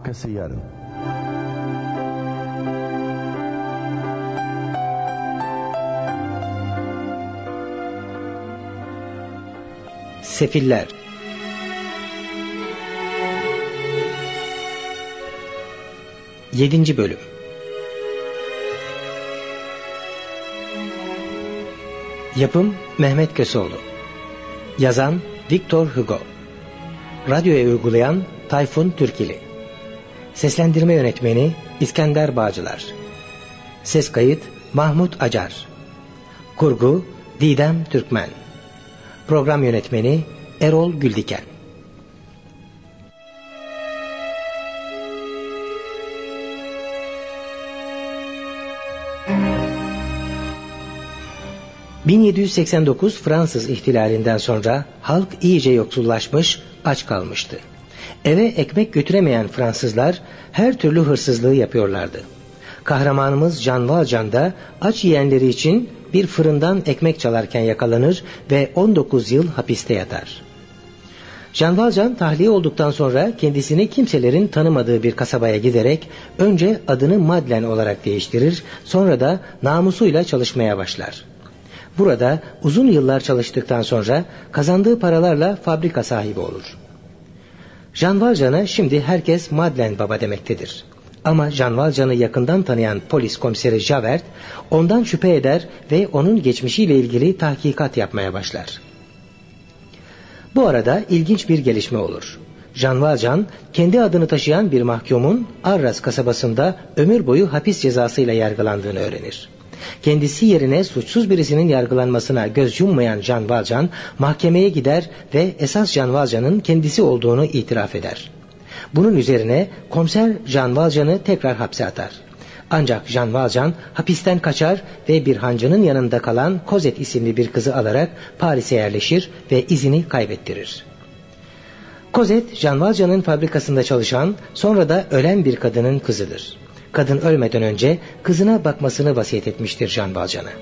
Arkası yarın. Sefiller. Yedinci bölüm. Yapım Mehmet Köseoğlu. Yazan Victor Hugo. Radyoya uygulayan Tayfun Türkili. Seslendirme yönetmeni İskender Bağcılar. Ses kayıt Mahmut Acar. Kurgu Didem Türkmen. Program yönetmeni Erol Güldiken. ...1789 Fransız ihtilalinden sonra halk iyice yoksullaşmış, aç kalmıştı. Eve ekmek götüremeyen Fransızlar her türlü hırsızlığı yapıyorlardı. Kahramanımız Jean Valjean da aç yiyenleri için bir fırından ekmek çalarken yakalanır ve 19 yıl hapiste yatar. Jean Valjean tahliye olduktan sonra kendisini kimselerin tanımadığı bir kasabaya giderek önce adını Madeleine olarak değiştirir, sonra da namusuyla çalışmaya başlar. Burada uzun yıllar çalıştıktan sonra kazandığı paralarla fabrika sahibi olur. Jean Valjean'a şimdi herkes Madeleine Baba demektedir. Ama Jean Valjean'ı yakından tanıyan polis komiseri Javert ondan şüphe eder ve onun geçmişiyle ilgili tahkikat yapmaya başlar. Bu arada ilginç bir gelişme olur. Jean Valjean kendi adını taşıyan bir mahkumun Arras kasabasında ömür boyu hapis cezasıyla yargılandığını öğrenir. Kendisi yerine suçsuz birisinin yargılanmasına göz yummayan Jean Valjean mahkemeye gider ve esas Jean Valjean'ın kendisi olduğunu itiraf eder. Bunun üzerine komiser Jean Valjean'ı tekrar hapse atar. Ancak Jean Valjean hapisten kaçar ve bir hancının yanında kalan Cosette isimli bir kızı alarak Paris'e yerleşir ve izini kaybettirir. Cosette, Jean Valjean'ın fabrikasında çalışan, sonra da ölen bir kadının kızıdır. Kadın ölmeden önce kızına bakmasını vasiyet etmiştir Jean Valjean'a.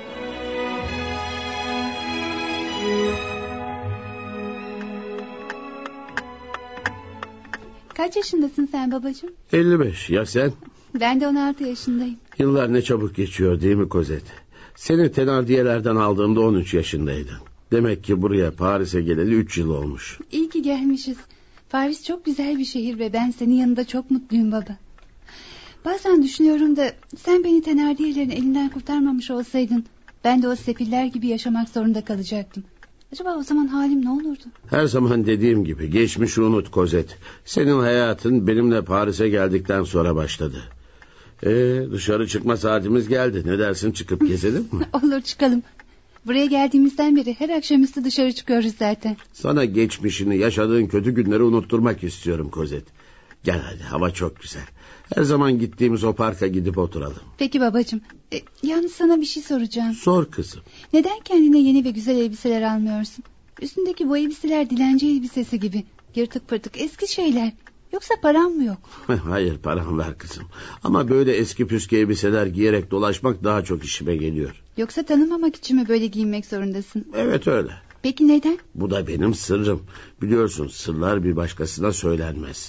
Kaç yaşındasın sen babacığım? 55. Ya sen? Ben de 16 yaşındayım. Yıllar ne çabuk geçiyor değil mi Cosette? Seni Thenardier'lerden aldığımda 13 yaşındaydın. Demek ki buraya Paris'e geleli 3 yıl olmuş. İyi ki gelmişiz. Paris çok güzel bir şehir ve ben senin yanında çok mutluyum baba. Bazen düşünüyorum da sen beni Thenardier'lerin elinden kurtarmamış olsaydın ben de o sefiller gibi yaşamak zorunda kalacaktım. Acaba o zaman halim ne olurdu? Her zaman dediğim gibi geçmişi unut Cosette. Senin hayatın benimle Paris'e geldikten sonra başladı. Dışarı çıkma saatimiz geldi. Ne dersin, çıkıp gezelim mi? Olur, çıkalım. Buraya geldiğimizden beri her akşamüstü dışarı çıkıyoruz zaten. Sana geçmişini, yaşadığın kötü günleri unutturmak istiyorum Cosette. Gel hadi, hava çok güzel. Her zaman gittiğimiz o parka gidip oturalım. Peki babacığım. Yalnız sana bir şey soracağım. Sor kızım. Neden kendine yeni ve güzel elbiseler almıyorsun? Üstündeki bu elbiseler dilenci elbisesi gibi. Yırtık pırtık eski şeyler. Yoksa param mı yok? Hayır, param var kızım. Ama böyle eski püskü elbiseler giyerek dolaşmak daha çok işime geliyor. Yoksa tanınmamak için mi böyle giyinmek zorundasın? Evet, öyle. Peki neden? Bu da benim sırrım. Biliyorsun, sırlar bir başkasına söylenmez.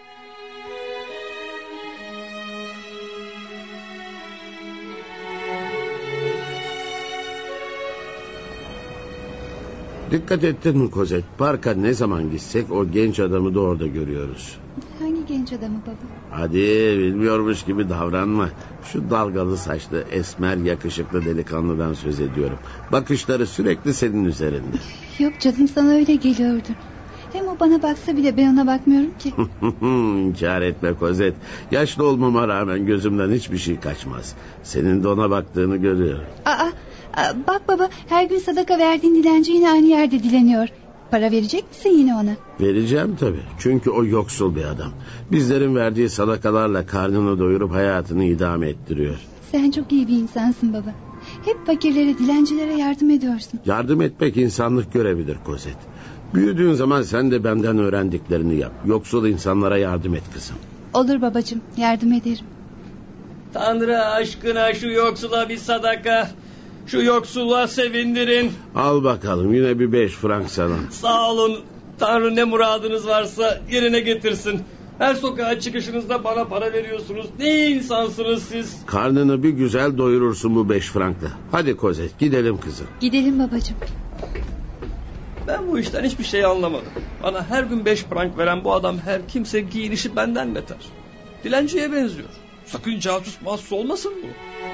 Dikkat ettin mi Cosette? Parka ne zaman gitsek o genç adamı da orada görüyoruz. Hangi genç adamı baba? Hadi, bilmiyormuş gibi davranma. Şu dalgalı saçlı, esmer, yakışıklı delikanlıdan söz ediyorum. Bakışları sürekli senin üzerinde. Yok canım, sana öyle geliyordu. Hem o bana baksa bile ben ona bakmıyorum ki. İnkar etme Cosette. Yaşlı olmama rağmen gözümden hiçbir şey kaçmaz. Senin de ona baktığını görüyorum. Bak baba, her gün sadaka verdiğin dilenci yine aynı yerde dileniyor. Para verecek misin yine ona? Vereceğim tabii. Çünkü o yoksul bir adam. Bizlerin verdiği sadakalarla karnını doyurup hayatını idame ettiriyor. Sen çok iyi bir insansın baba. Hep fakirlere, dilencilere yardım ediyorsun. Yardım etmek insanlık görevidir Cosette. Büyüdüğün zaman sen de benden öğrendiklerini yap. Yoksul insanlara yardım et kızım. Olur babacığım, yardım ederim. Tanrı aşkına şu yoksula bir sadaka. Şu yoksula sevindirin. Al bakalım, yine bir 5 frank sana. Sağ olun. Tanrı ne muradınız varsa yerine getirsin. Her sokağa çıkışınızda bana para veriyorsunuz. Ne insansınız siz? Karnını bir güzel doyurursun bu 5 frankla. Hadi Kozet, gidelim kızım. Gidelim babacığım. Ben bu işten hiçbir şey anlamadım. Bana her gün 5 frank veren bu adam her kimse giyinişi benden beter. Dilenciye benziyor. Sakın casus mahsus olmasın bu.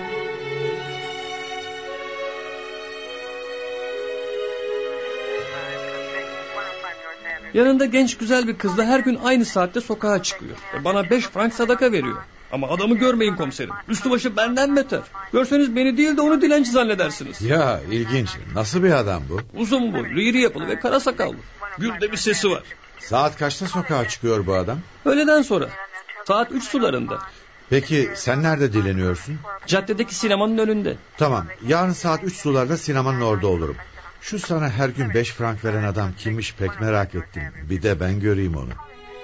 Yanında genç güzel bir kızla her gün aynı saatte sokağa çıkıyor. Bana 5 frank sadaka veriyor. Ama adamı görmeyin komiserim. Üstü başı benden beter. Görseniz beni değil de onu dilenci zannedersiniz. Ya ilginç. Nasıl bir adam bu? Uzun boylu, iri yapılı ve kara sakallı. Gül de bir sesi var. Saat kaçta sokağa çıkıyor bu adam? Öğleden sonra. Saat 3 sularında. Peki sen nerede dileniyorsun? Caddedeki sinemanın önünde. Tamam, yarın saat 3 sularda sinemanın orada olurum. Şu sana her gün 5 frank veren adam kimmiş pek merak ettim. Bir de ben göreyim onu.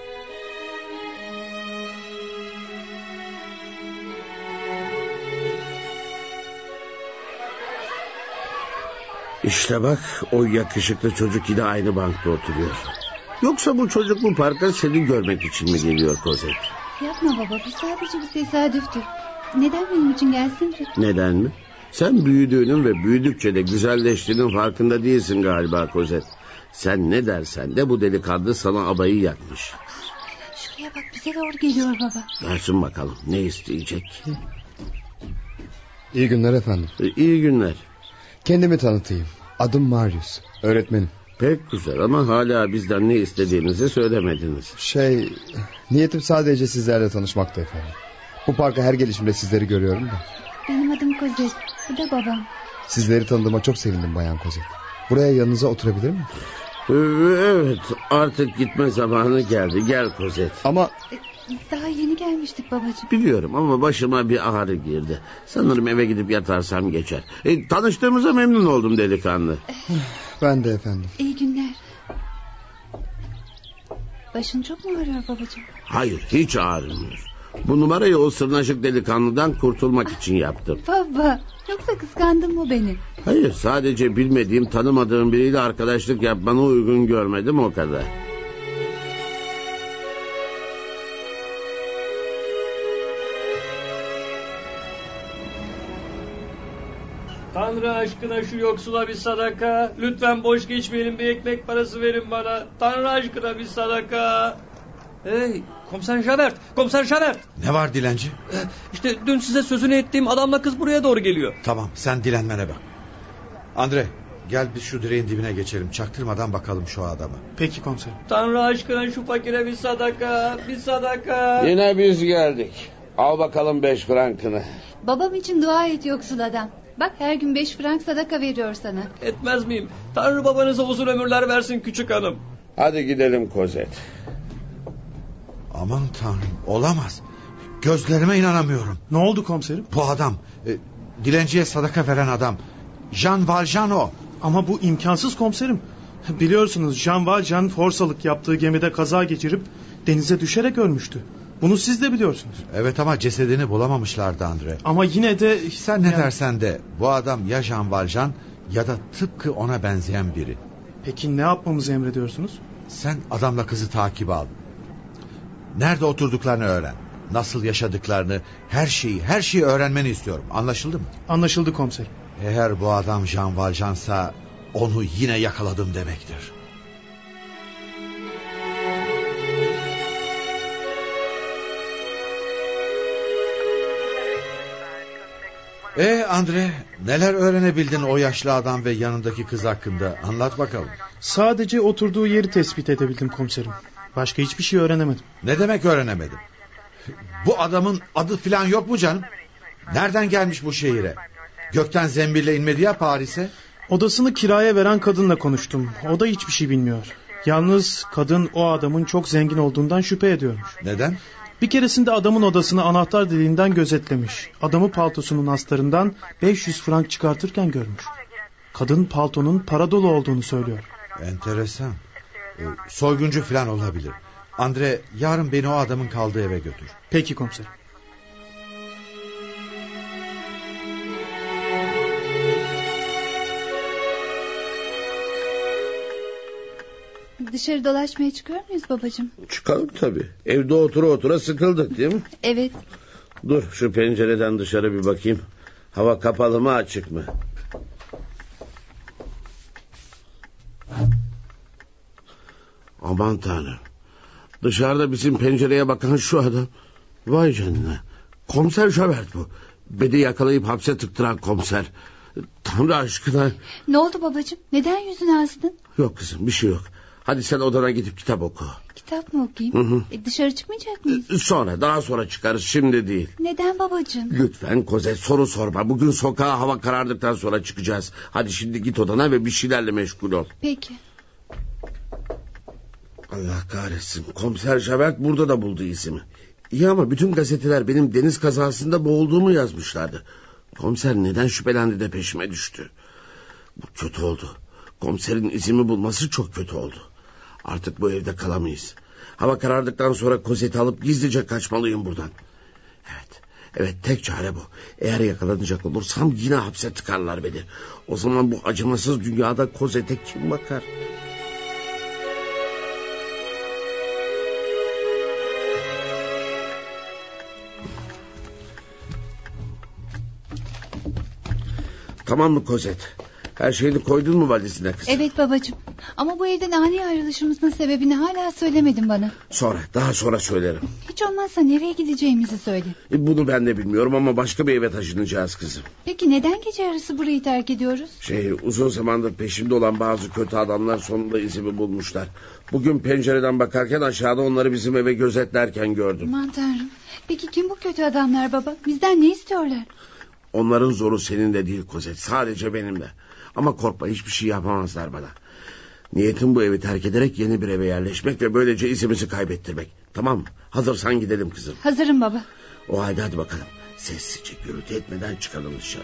İşte bak, o yakışıklı çocuk yine aynı bankta oturuyor. Yoksa bu çocuk bu parka seni görmek için mi geliyor Kozet? Yapma baba, bu sadece bir tesadüftür. Neden benim için gelsin ki? Neden mi? Sen büyüdüğünün ve büyüdükçe de güzelleştiğinin farkında değilsin galiba Kozet. Sen ne dersen de bu delikanlı sana abayı yakmış. Şuraya bak, bize doğru geliyor baba. Versin bakalım, ne isteyecek? İyi günler efendim. İyi günler. Kendimi tanıtayım. Adım Marius. Öğretmenim. Pek güzel ama hala bizden ne istediğinizi söylemediniz. Niyetim sadece sizlerle tanışmakta efendim. Bu parka her gelişimde sizleri görüyorum da. Benim adım Kozet. Bu da babam. Sizleri tanıdığıma çok sevindim Bayan Kozet. Buraya yanınıza oturabilir miyim? Evet, artık gitme zamanı geldi. Gel Kozet. Ama... Daha yeni gelmiştik babacığım. Biliyorum ama başıma bir ağrı girdi. Sanırım eve gidip yatarsam geçer. Tanıştığımıza memnun oldum delikanlı. Ben de efendim. İyi günler. Başın çok mu ağrıyor babacığım? Hayır, hiç ağrımıyor. Bu numarayı o sırnaşık delikanlıdan kurtulmak için yaptım. Baba, yoksa kıskandın mı beni? Hayır, sadece bilmediğim, tanımadığım biriyle arkadaşlık yapmanı uygun görmedim, o kadar. Tanrı aşkına şu yoksula bir sadaka. Lütfen boş geçmeyelim, bir ekmek parası verin bana. Tanrı aşkına bir sadaka. Hey komiser Javert, komiser Javert. Ne var dilenci? İşte dün size sözünü ettiğim adamla kız buraya doğru geliyor. Tamam, sen dilenmene bak. Andre, gel biz şu direğin dibine geçelim. Çaktırmadan bakalım şu adama. Peki komiserim. Tanrı aşkına şu fakire bir sadaka, bir sadaka. Yine biz geldik. Al bakalım 5 frankını. Babam için dua et yoksul adam. Bak her gün 5 frank sadaka veriyor sana. Etmez miyim? Tanrı babanıza uzun ömürler versin küçük hanım. Hadi gidelim Kozet. Aman tanrım, olamaz. Gözlerime inanamıyorum. Ne oldu komiserim? Bu adam, dilenciye sadaka veren adam. Jean Valjean o. Ama bu imkansız komiserim. Biliyorsunuz Jean Valjean forsalık yaptığı gemide kaza geçirip denize düşerek ölmüştü. Bunu siz de biliyorsunuz. Evet ama cesedini bulamamışlardı Andre. Ama yine de... Sen ne dersen de bu adam ya Jean Valjean ya da tıpkı ona benzeyen biri. Peki ne yapmamızı emrediyorsunuz? Sen adamla kızı takibe al. Nerede oturduklarını öğren. Nasıl yaşadıklarını, her şeyi öğrenmeni istiyorum. Anlaşıldı mı? Anlaşıldı komiserim. Eğer bu adam Jean Valjean'sa onu yine yakaladım demektir. Andre, neler öğrenebildin o yaşlı adam ve yanındaki kız hakkında? Anlat bakalım. Sadece oturduğu yeri tespit edebildim komiserim. Başka hiçbir şey öğrenemedim. Ne demek öğrenemedim? Bu adamın adı filan yok mu canım? Nereden gelmiş bu şehire? Gökten zembille inmedi ya Paris'e. Odasını kiraya veren kadınla konuştum. O da hiçbir şey bilmiyor. Yalnız kadın o adamın çok zengin olduğundan şüphe ediyormuş. Neden? Bir keresinde adamın odasını anahtar deliğinden gözetlemiş. Adamı paltosunun astarından 500 frank çıkartırken görmüş. Kadın paltonun para dolu olduğunu söylüyor. Enteresan. Soyguncu falan olabilir. Andre, yarın beni o adamın kaldığı eve götür. Peki komiserim. Dışarı dolaşmaya çıkıyor muyuz babacığım? Çıkalım tabii. Evde otura otura sıkıldık değil mi? Evet. Dur şu pencereden dışarı bir bakayım. Hava kapalı mı açık mı? Aman tanrım. Dışarıda bizim pencereye bakan şu adam. Vay canına. Komiser Javert bu. Beni yakalayıp hapse tıktıran komiser. Tanrı aşkına. Ne oldu babacığım? Neden yüzünü astın? Yok kızım bir şey yok. Hadi sen odana gidip kitap oku. Kitap mı okuyayım? Dışarı çıkmayacak mıyız? Daha sonra çıkarız, şimdi değil. Neden babacığım? Lütfen Kozet, soru sorma. Bugün sokağa hava karardıktan sonra çıkacağız. Hadi şimdi git odana ve bir şeylerle meşgul ol. Peki. Allah kahretsin. Komiser Javert burada da buldu izimi. İyi ama bütün gazeteler benim deniz kazasında boğulduğumu yazmışlardı. Komiser neden şüphelendi de peşime düştü? Bu kötü oldu. Komiserin izimi bulması çok kötü oldu. Artık bu evde kalamayız. Hava karardıktan sonra Cosette'i alıp gizlice kaçmalıyım buradan. Evet, tek çare bu. Eğer yakalanacak olursam yine hapse tıkarlar beni. O zaman bu acımasız dünyada Cosette'e kim bakar? Tamam mı Cosette? Her şeyini koydun mu valizine kızım? Evet babacığım. Ama bu evden ani ayrılışımızın sebebini hala söylemedin bana. Daha sonra söylerim. Hiç olmazsa nereye gideceğimizi söyle. Bunu ben de bilmiyorum ama başka bir eve taşınacağız kızım. Peki neden gece yarısı burayı terk ediyoruz? Uzun zamandır peşimde olan bazı kötü adamlar sonunda izimi bulmuşlar. Bugün pencereden bakarken aşağıda onları bizim eve gözetlerken gördüm. Aman tanrım. Peki kim bu kötü adamlar baba? Bizden ne istiyorlar? Onların zoru seninle değil Cosette, sadece benimle. Ama korkma, hiçbir şey yapamazlar bana. Niyetim bu evi terk ederek yeni bir eve yerleşmek ve böylece izimizi kaybettirmek. Tamam mı? Hazırsan gidelim kızım. Hazırım baba. O halde hadi bakalım. Sessizce, gürültü etmeden çıkalım dışarı.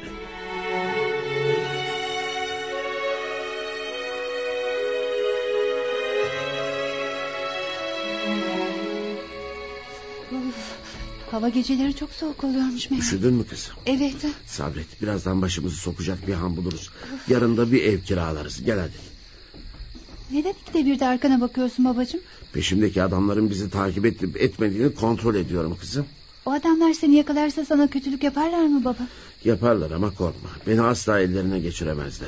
Hava geceleri çok soğuk oluyormuş meğer. Üşüdün mü kızım? Evet. Sabret, birazdan başımızı sokacak bir han buluruz. Yarın da bir ev kiralarız. Gel hadi. Neden ikide bir de arkana bakıyorsun babacığım? Peşimdeki adamların bizi takip edip etmediğini kontrol ediyorum kızım. O adamlar seni yakalarsa sana kötülük yaparlar mı baba? Yaparlar ama korkma. Beni asla ellerine geçiremezler.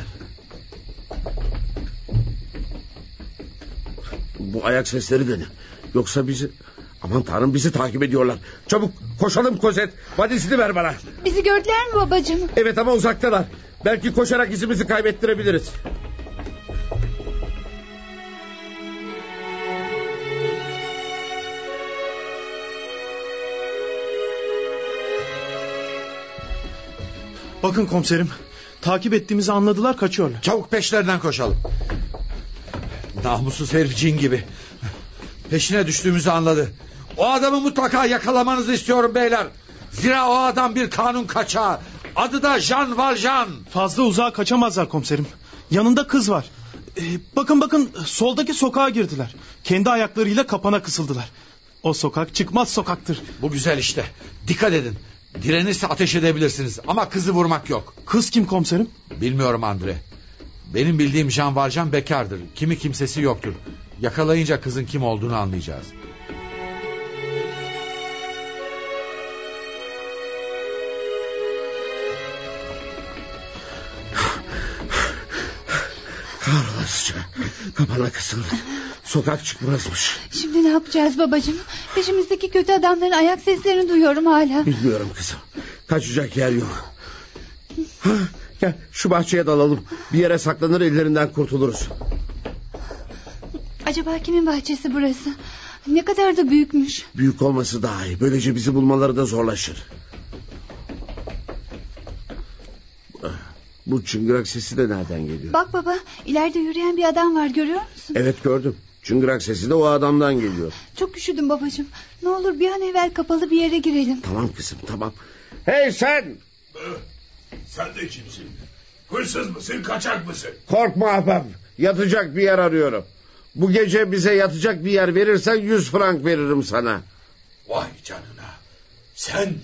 Bu ayak sesleri de ne? Yoksa bizi... Aman tanrım, bizi takip ediyorlar. Çabuk koşalım Cosette. Valizini ver bana. Bizi gördüler mi babacığım? Evet ama uzaktalar. Belki koşarak izimizi kaybettirebiliriz. Bakın komiserim, takip ettiğimizi anladılar, kaçıyorlar. Çabuk peşlerinden koşalım. Namussuz herif cin gibi. Peşine düştüğümüzü anladı. O adamı mutlaka yakalamanızı istiyorum beyler. Zira o adam bir kanun kaçağı. Adı da Jean Valjean. Fazla uzağa kaçamazlar komiserim. Yanında kız var. Bakın soldaki sokağa girdiler. Kendi ayaklarıyla kapana kısıldılar. O sokak çıkmaz sokaktır. Bu güzel işte. Dikkat edin. Direnirse ateş edebilirsiniz ama kızı vurmak yok. Kız kim komiserim? Bilmiyorum Andre. Benim bildiğim Jean Valjean bekardır. Kimi kimsesi yoktur. Yakalayınca kızın kim olduğunu anlayacağız. Kahrolası. Kapana kısıldı. Sokak çıkmazmış. Şimdi ne yapacağız babacığım? Peşimizdeki kötü adamların ayak seslerini duyuyorum hala. Bilmiyorum kızım. Kaçacak yer yok. Gel şu bahçeye dalalım. Bir yere saklanır, ellerinden kurtuluruz. Acaba kimin bahçesi burası? Ne kadar da büyükmüş. Büyük olması daha iyi. Böylece bizi bulmaları da zorlaşır. Bu çıngırak sesi de nereden geliyor? Bak baba, ileride yürüyen bir adam var, görüyor musun? Evet gördüm. Çıngırak sesi de o adamdan geliyor. Çok üşüdüm babacığım. Ne olur bir an evvel kapalı bir yere girelim. Tamam kızım, tamam. Hey sen! Sen de kimsin? Hırsız mısın, kaçak mısın? Korkma ahbap. Yatacak bir yer arıyorum. Bu gece bize yatacak bir yer verirsen 100 frank veririm sana. Vay canına.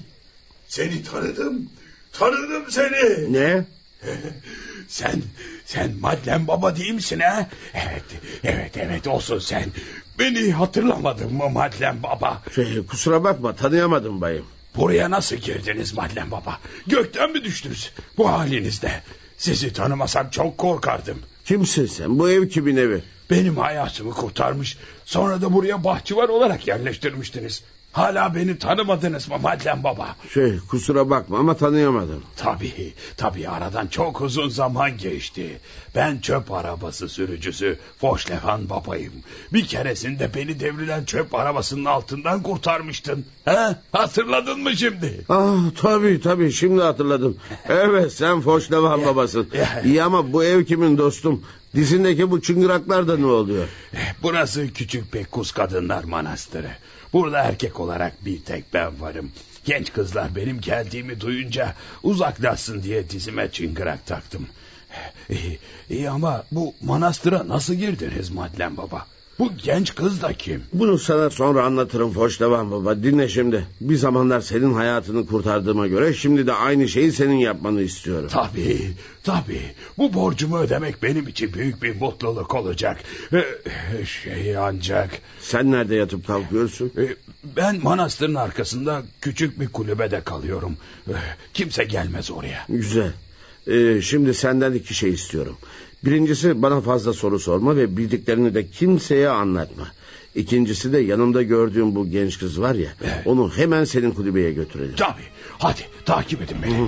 Seni tanıdım. Tanıdım seni. Ne? Sen Madlen Baba değil misin ha? Evet olsun sen. Beni hatırlamadın mı Madlen Baba? Kusura bakma, tanıyamadım bayım. Buraya nasıl girdiniz Madlen Baba? Gökten mi düştünüz bu halinizde? Sizi tanımasam çok korkardım. Kimsin sen? Bu ev kimin evi? Benim hayatımı kurtarmış, sonra da buraya bahçıvan olarak yerleştirmiştiniz. Hala beni tanımadınız mı Madlen Baba? Kusura bakma ama tanıyamadım. Tabii aradan çok uzun zaman geçti. Ben çöp arabası sürücüsü Fauchelevent Baba'yım. Bir keresinde beni devrilen çöp arabasının altından kurtarmıştın. Hatırladın mı şimdi? Tabii şimdi hatırladım. Evet, sen Fauchelevent Babasın. İyi ama bu ev kimin dostum? Dizindeki bu çıngıraklar da ne oluyor? Burası Küçük Pekkus Kadınlar Manastırı. Burada erkek olarak bir tek ben varım. Genç kızlar benim geldiğimi duyunca uzaklaşsın diye dizime çıngırak taktım. İyi ama bu manastıra nasıl girdiniz Madlen Baba? Bu genç kız da kim? Bunu sana sonra anlatırım Fauchelevent Baba. Dinle şimdi. Bir zamanlar senin hayatını kurtardığıma göre şimdi de aynı şeyi senin yapmanı istiyorum. Tabii. Bu borcumu ödemek benim için büyük bir mutluluk olacak. Ancak... Sen nerede yatıp kalkıyorsun? Ben manastırın arkasında küçük bir kulübede kalıyorum. Kimse gelmez oraya. Güzel. Şimdi senden 2 şey istiyorum. Birincisi, bana fazla soru sorma ve bildiklerini de kimseye anlatma. İkincisi de yanımda gördüğüm bu genç kız var ya, onu hemen senin kulübeye götürelim. Tabii. Hadi takip edin beni.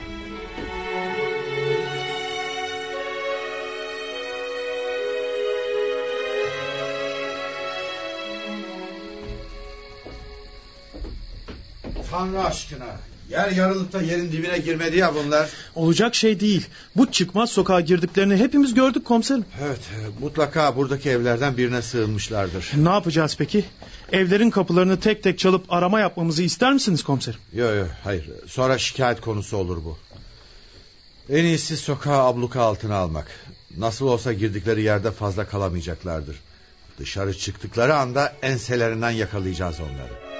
Tanrı aşkına. Yer yarılıp da yerin dibine girmedi ya bunlar. Olacak şey değil. Bu çıkmaz sokağa girdiklerini hepimiz gördük komiserim. Evet, mutlaka buradaki evlerden birine sığınmışlardır. Ne yapacağız peki? Evlerin kapılarını tek tek çalıp arama yapmamızı ister misiniz komiserim? Yok hayır. Sonra şikayet konusu olur bu. En iyisi sokağı abluka altına almak. Nasıl olsa girdikleri yerde fazla kalamayacaklardır. Dışarı çıktıkları anda enselerinden yakalayacağız onları.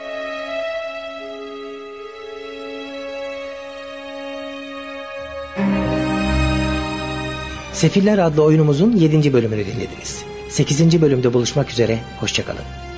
Sefiller adlı oyunumuzun 7. bölümünü dinlediniz. 8. bölümde buluşmak üzere, hoşça kalın.